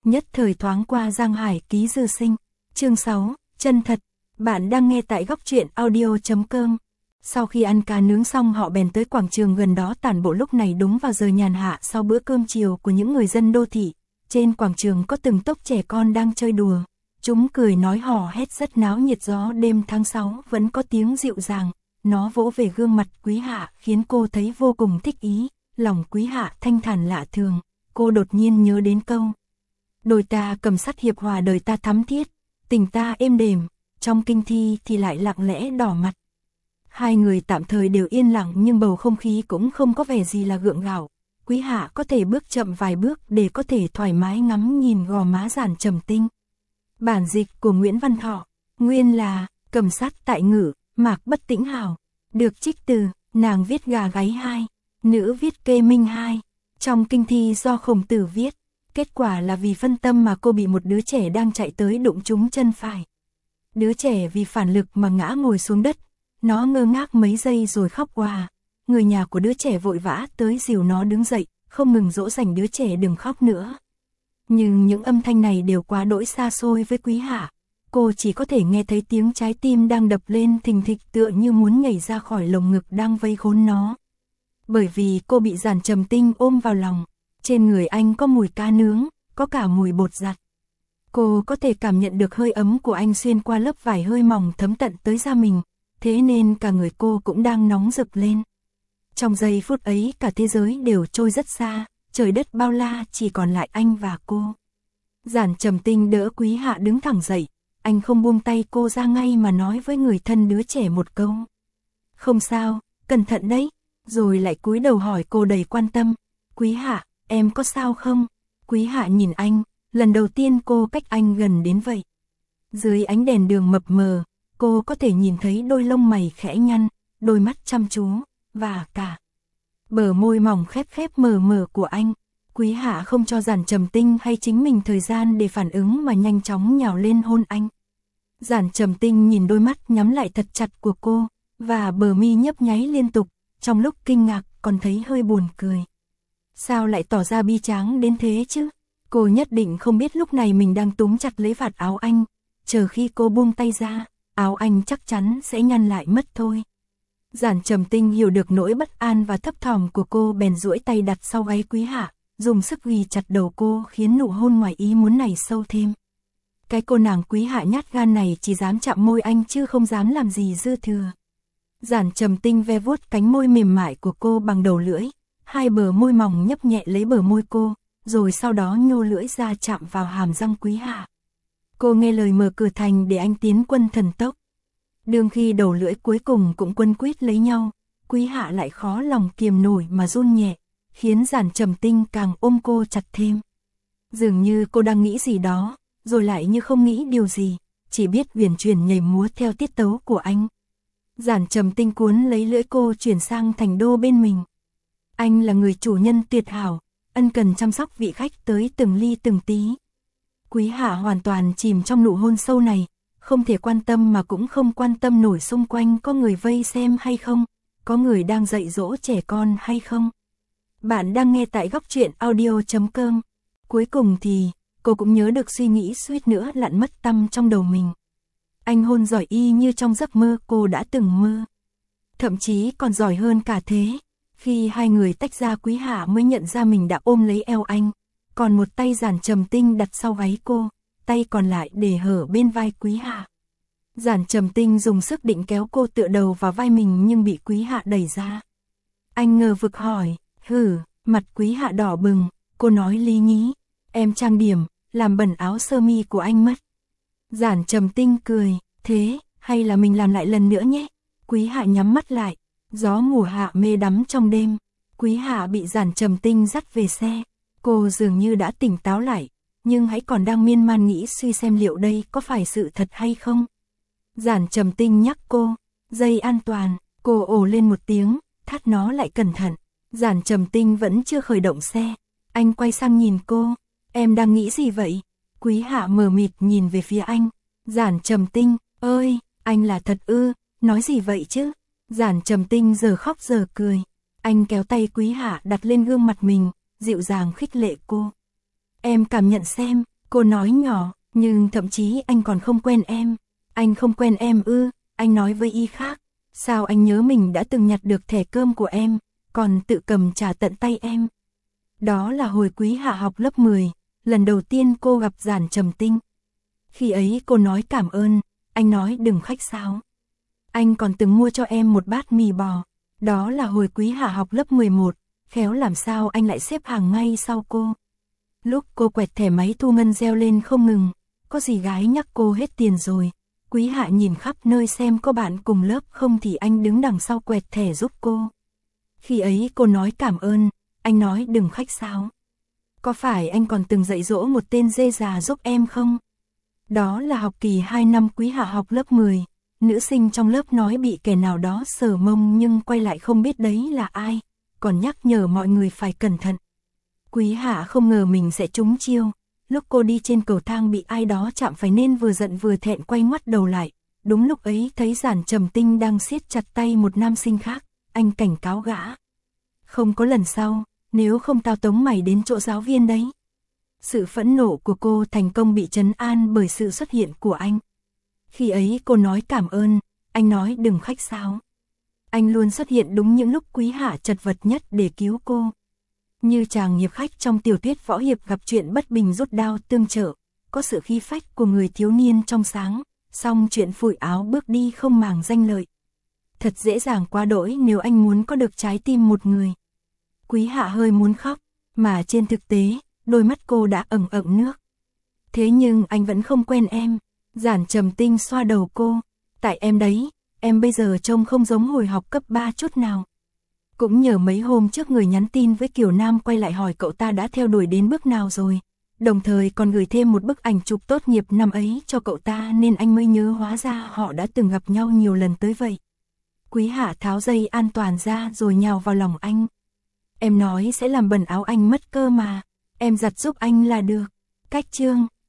Nhất thời thoáng qua Giang Hải ký dư sinh. Chương 6, chân thật. Bạn đang nghe tại góc truyện audio.com. Sau khi ăn cá nướng xong họ bèn tới quảng trường gần đó tản bộ, lúc này đúng vào giờ nhàn hạ sau bữa cơm chiều của những người dân đô thị. Trên quảng trường có từng tốp trẻ con đang chơi đùa. Chúng cười nói hò hét rất náo nhiệt, gió đêm tháng 6 vẫn có tiếng dịu dàng. Nó vỗ về gương mặt Quý Hạ khiến cô thấy vô cùng thích ý. Lòng Quý Hạ thanh thản lạ thường. Cô đột nhiên nhớ đến câu: đồi ta cầm sắt hiệp hòa, đời ta thắm thiết, tình ta êm đềm. Trong kinh thi thì lại lặng lẽ đỏ mặt. Hai người tạm thời đều yên lặng nhưng bầu không khí cũng không có vẻ gì là gượng gạo. Quý Hạ có thể bước chậm vài bước để có thể thoải mái ngắm nhìn gò má Giản Trầm Tinh. Bản dịch của Nguyễn Văn Thọ, nguyên là cầm sắt tại ngữ, mạc bất tĩnh hảo. Được trích từ Nàng viết Gà Gáy 2, nữ viết Kê Minh 2. Trong kinh thi do Khổng Tử viết. Kết quả là vì phân tâm mà cô bị một đứa trẻ đang chạy tới đụng trúng chân phải. Đứa trẻ vì phản lực mà ngã ngồi xuống đất. Nó ngơ ngác mấy giây rồi khóc òa. Người nhà của đứa trẻ vội vã tới dìu nó đứng dậy, không ngừng dỗ dành đứa trẻ đừng khóc nữa. Nhưng những âm thanh này đều quá đỗi xa xôi với Quý Hạ. Cô chỉ có thể nghe thấy tiếng trái tim đang đập lên thình thịch, tựa như muốn nhảy ra khỏi lồng ngực đang vây khốn nó. Bởi vì cô bị Giản Trầm Tinh ôm vào lòng. Trên người anh có mùi cá nướng, có cả mùi bột giặt. Cô có thể cảm nhận được hơi ấm của anh xuyên qua lớp vải hơi mỏng thấm tận tới da mình. Thế nên cả người cô cũng đang nóng rực lên. Trong giây phút ấy cả thế giới đều trôi rất xa, trời đất bao la chỉ còn lại anh và cô. Giản Trầm Tinh đỡ Quý Hạ đứng thẳng dậy. Anh không buông tay cô ra ngay mà nói với người thân đứa trẻ một câu: không sao, cẩn thận đấy. Rồi lại cúi đầu hỏi cô đầy quan tâm: Quý Hạ, em có sao không? Quý Hạ nhìn anh, lần đầu tiên cô cách anh gần đến vậy. Dưới ánh đèn đường mập mờ, cô có thể nhìn thấy đôi lông mày khẽ nhăn, đôi mắt chăm chú, và cả bờ môi mỏng khép khép mờ mờ của anh. Quý Hạ không cho Giản Trầm Tinh hay chính mình thời gian để phản ứng mà nhanh chóng nhào lên hôn anh. Giản Trầm Tinh nhìn đôi mắt nhắm lại thật chặt của cô, và bờ mi nhấp nháy liên tục, trong lúc kinh ngạc còn thấy hơi buồn cười. Sao lại tỏ ra bi tráng đến thế chứ? Cô nhất định không biết lúc này mình đang túm chặt lấy vạt áo anh, chờ khi cô buông tay ra, áo anh chắc chắn sẽ nhăn lại mất thôi. Giản Trầm Tinh hiểu được nỗi bất an và thấp thỏm của cô bèn duỗi tay đặt sau gáy Quý Hạ, dùng sức ghì chặt đầu cô khiến nụ hôn ngoài ý muốn này sâu thêm. Cái cô nàng Quý Hạ nhát gan này chỉ dám chạm môi anh chứ không dám làm gì dư thừa. Giản Trầm Tinh ve vuốt cánh môi mềm mại của cô bằng đầu lưỡi, hai bờ môi mỏng nhấp nhẹ lấy bờ môi cô, rồi sau đó nhô lưỡi ra chạm vào hàm răng Quý Hạ. Cô nghe lời mở cửa thành để anh tiến quân thần tốc. Đương khi đầu lưỡi cuối cùng cũng quấn quýt lấy nhau, Quý Hạ lại khó lòng kiềm nổi mà run nhẹ, khiến Giản Trầm Tinh càng ôm cô chặt thêm. Dường như cô đang nghĩ gì đó, rồi lại như không nghĩ điều gì, chỉ biết uyển chuyển nhảy múa theo tiết tấu của anh. Giản Trầm Tinh cuốn lấy lưỡi cô chuyển sang thành đô bên mình. Anh là người chủ nhân tuyệt hảo, ân cần chăm sóc vị khách tới từng ly từng tí. Quý Hạ hoàn toàn chìm trong nụ hôn sâu này, không thể quan tâm mà cũng không quan tâm nổi xung quanh có người vây xem hay không, có người đang dạy dỗ trẻ con hay không. Bạn đang nghe tại góc truyện audio.com. Cuối cùng thì, cô cũng nhớ được suy nghĩ suýt nữa lặn mất tăm trong đầu mình. Anh hôn giỏi y như trong giấc mơ cô đã từng mơ. Thậm chí còn giỏi hơn cả thế. Khi hai người tách ra Quý Hạ mới nhận ra mình đã ôm lấy eo anh, còn một tay Giản Trầm Tinh đặt sau gáy cô, tay còn lại để hở bên vai Quý Hạ. Giản Trầm Tinh dùng sức định kéo cô tựa đầu vào vai mình nhưng bị Quý Hạ đẩy ra. Anh ngờ vực hỏi: hử? Mặt Quý Hạ đỏ bừng, cô nói lý nhí: em trang điểm, làm bẩn áo sơ mi của anh mất. Giản Trầm Tinh cười: thế, hay là mình làm lại lần nữa nhé. Quý Hạ nhắm mắt lại, gió mùa hạ mê đắm trong đêm. Quý Hạ bị Giản Trầm Tinh dắt về xe. Cô dường như đã tỉnh táo lại, nhưng hãy còn đang miên man nghĩ suy xem liệu đây có phải sự thật hay không. Giản Trầm Tinh nhắc cô: dây an toàn. Cô ồ lên một tiếng, thắt nó lại cẩn thận. Giản Trầm Tinh vẫn chưa khởi động xe. Anh quay sang nhìn cô: em đang nghĩ gì vậy? Quý Hạ mờ mịt nhìn về phía anh. Giản Trầm Tinh: ơi, anh là thật ư? Nói gì vậy chứ? Giản Trầm Tinh giờ khóc giờ cười. Anh kéo tay Quý Hạ đặt lên gương mặt mình, dịu dàng khích lệ cô. Em cảm nhận xem, Cô nói nhỏ, nhưng thậm chí anh còn không quen em. Anh không quen em ư? Anh nói với Y khác. Sao anh nhớ mình đã từng nhặt được thẻ cơm của em, còn tự cầm trả tận tay em? Đó là hồi Quý Hạ học lớp 10, lần đầu tiên cô gặp Giản Trầm Tinh. Khi ấy cô nói cảm ơn, anh nói đừng khách sáo. Anh còn từng mua cho em một bát mì bò. Đó là hồi Quý Hạ học lớp 11, khéo làm sao anh lại xếp hàng ngay sau cô. Lúc cô quẹt thẻ máy thu ngân reo lên không ngừng, có gì gái nhắc cô hết tiền rồi. Quý Hạ nhìn khắp nơi xem có bạn cùng lớp không thì anh đứng đằng sau quẹt thẻ giúp cô. Khi ấy cô nói cảm ơn, anh nói đừng khách sáo. Có phải anh còn từng dạy dỗ một tên dê già giúp em không? Đó là học kỳ 2 năm Quý Hạ học lớp 10, nữ sinh trong lớp nói bị kẻ nào đó sờ mông nhưng quay lại không biết đấy là ai, còn nhắc nhở mọi người phải cẩn thận. Quý Hạ không ngờ mình sẽ trúng chiêu, lúc cô đi trên cầu thang bị ai đó chạm phải nên vừa giận vừa thẹn quay ngoắt đầu lại, đúng lúc ấy thấy Giản Trầm Tinh đang siết chặt tay một nam sinh khác, anh cảnh cáo gã. Không có lần sau, nếu không tao tống mày đến chỗ giáo viên đấy. Sự phẫn nộ của cô thành công bị trấn an bởi sự xuất hiện của anh. Khi ấy cô nói cảm ơn, anh nói đừng khách sáo. Anh luôn xuất hiện đúng những lúc Quý Hạ chật vật nhất để cứu cô. Như chàng hiệp khách trong tiểu thuyết võ hiệp gặp chuyện bất bình rút đao tương trợ, có sự khí phách của người thiếu niên trong sáng, song chuyện phủi áo bước đi không màng danh lợi. Thật dễ dàng quá đỗi nếu anh muốn có được trái tim một người. Quý Hạ hơi muốn khóc, mà trên thực tế, đôi mắt cô đã ẩn ẩn nước. Thế nhưng anh vẫn không quen em. Giản Trầm Tinh xoa đầu cô. Tại em đấy, em bây giờ trông không giống hồi học cấp 3 chút nào. Cũng nhờ mấy hôm trước người nhắn tin với Kiều Nam quay lại hỏi cậu ta đã theo đuổi đến bước nào rồi. Đồng thời còn gửi thêm một bức ảnh chụp tốt nghiệp năm ấy cho cậu ta nên anh mới nhớ hóa ra họ đã từng gặp nhau nhiều lần tới vậy. Quý Hạ tháo dây an toàn ra rồi nhào vào lòng anh. Em nói sẽ làm bẩn áo anh mất cơ mà. Em giặt giúp anh là được. Cách chương